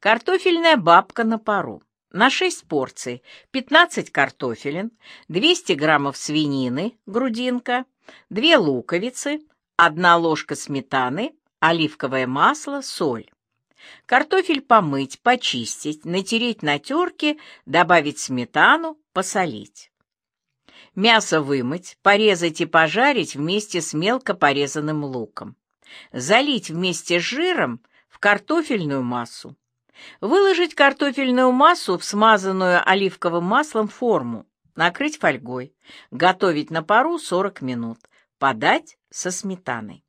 Картофельная бабка на пару. На 6 порций: 15 картофелин, 200 граммов свинины, грудинка, 2 луковицы, 1 ложка сметаны, оливковое масло, соль. Картофель помыть, почистить, натереть на терке, добавить сметану, посолить. Мясо вымыть, порезать и пожарить вместе с мелко порезанным луком. Залить вместе с жиром в картофельную массу. Выложить картофельную массу в смазанную оливковым маслом форму, накрыть фольгой, готовить на пару 40 минут, подать со сметаной.